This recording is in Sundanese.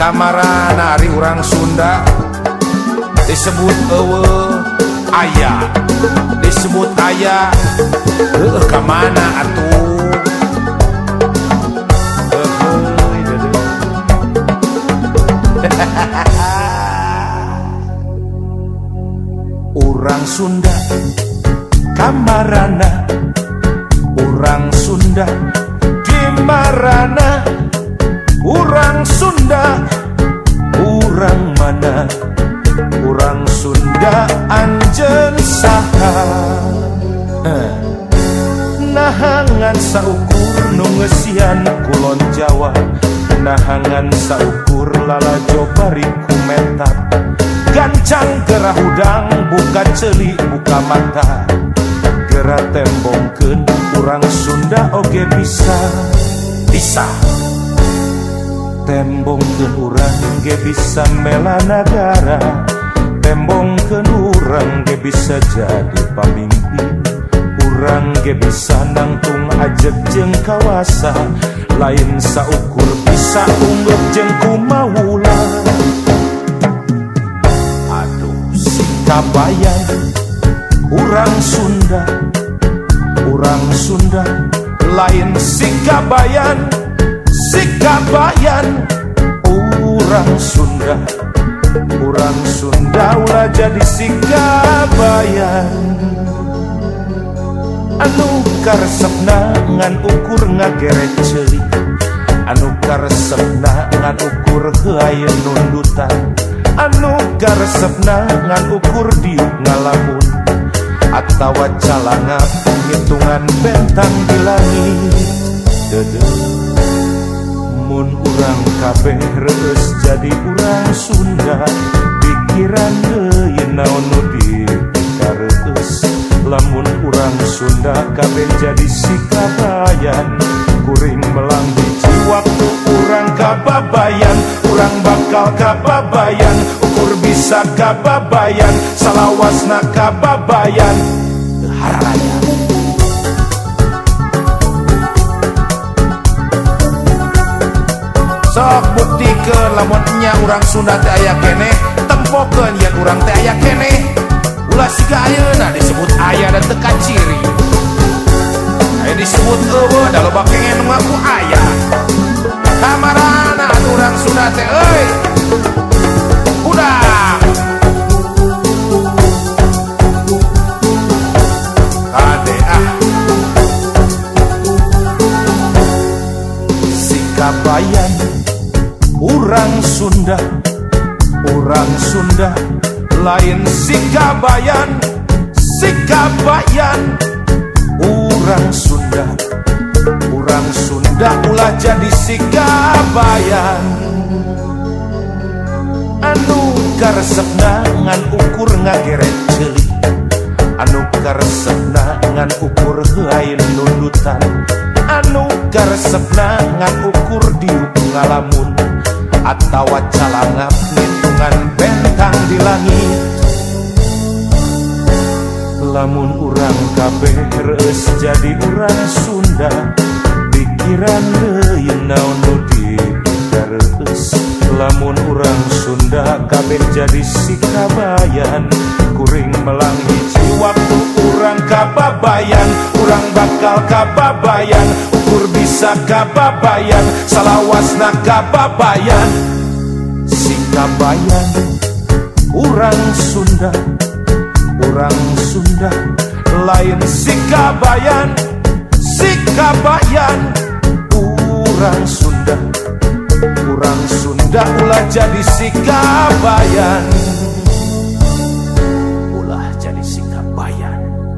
Kamarana ari urang Sunda disebut aya, disebut aya. Kamana atuh? Urang Sunda kamarana, urang Sunda di marana, urang Sunda urang mana, urang Sunda anjeun saha. Nahangan saukur nu ngeusian kulon Jawa, nahangan saukur lalajo bari kumentar, gancang gerah udang buka celik buka mata, gerah tembongkeun urang Sunda oge bisa tembongkeun urang ge bisa mela nagara, tembongkeun urang ge bisa jadi pamimpin, urang ge bisa nangtung ajeg jeung kawasa, lain saukur bisa unggul jeung kumaula. Aduh sikabayan urang Sunda, urang Sunda lain sikabayan, sikabayan urang Sunda, urang Sunda ulah jadi sikabayan. Anu karesepna ngan ukur ngageret ceuli, anu karesepna ngan ukur heuayeun nundutan, anu karesepna ngan ukur diuk ngalamun, atawa calangap ngitungan bentang di langit. Mun urang kabeh reueus jadi urang Sunda, pikiran deui naon nu dikareus. Lamun urang Sunda kabeh jadi sikabayan, kuring melang hiji waktu urang kababayan, urang bakal kababayan, ukur bisa kababayan, salawasna kababayan. Haraya sok buktikeun lamun nya urang Sunda teh aya keneh, tempokeun yen urang teh aya keneh. Ulah siga ayeuna disebut aya dan teu kaciri, aya disebut eueuh da loba kengen ngaku aya. Kamarana urang Sunda teh euy udah ade sikabayan urang Sunda, urang Sunda lain sikabayan, sikabayan urang Sunda, urang Sunda ulah jadi sikabayan. Anu karesepna ngan ukur ngageret ceuli, anu karesepna ngan ukur heuayeun nundutan, anu karesepna ngan ukur diuk ngalamun, atawa calangap ngitungan bentang di langit. Lamun urang kabeh reueus jadi urang Sunda, pikiran deui naon nu dikareus. Lamun urang Sunda kabeh jadi sikabayan, kuring melang hiji waktu urang kababayan, urang bakal kababayan, ukur bisa kababayan, salawasna kababayan. Sikabayan urang Sunda, urang Sunda lain sikabayan, sikabayan urang Sunda, urang Sunda ulah jadi sikabayan, ulah jadi sikabayan.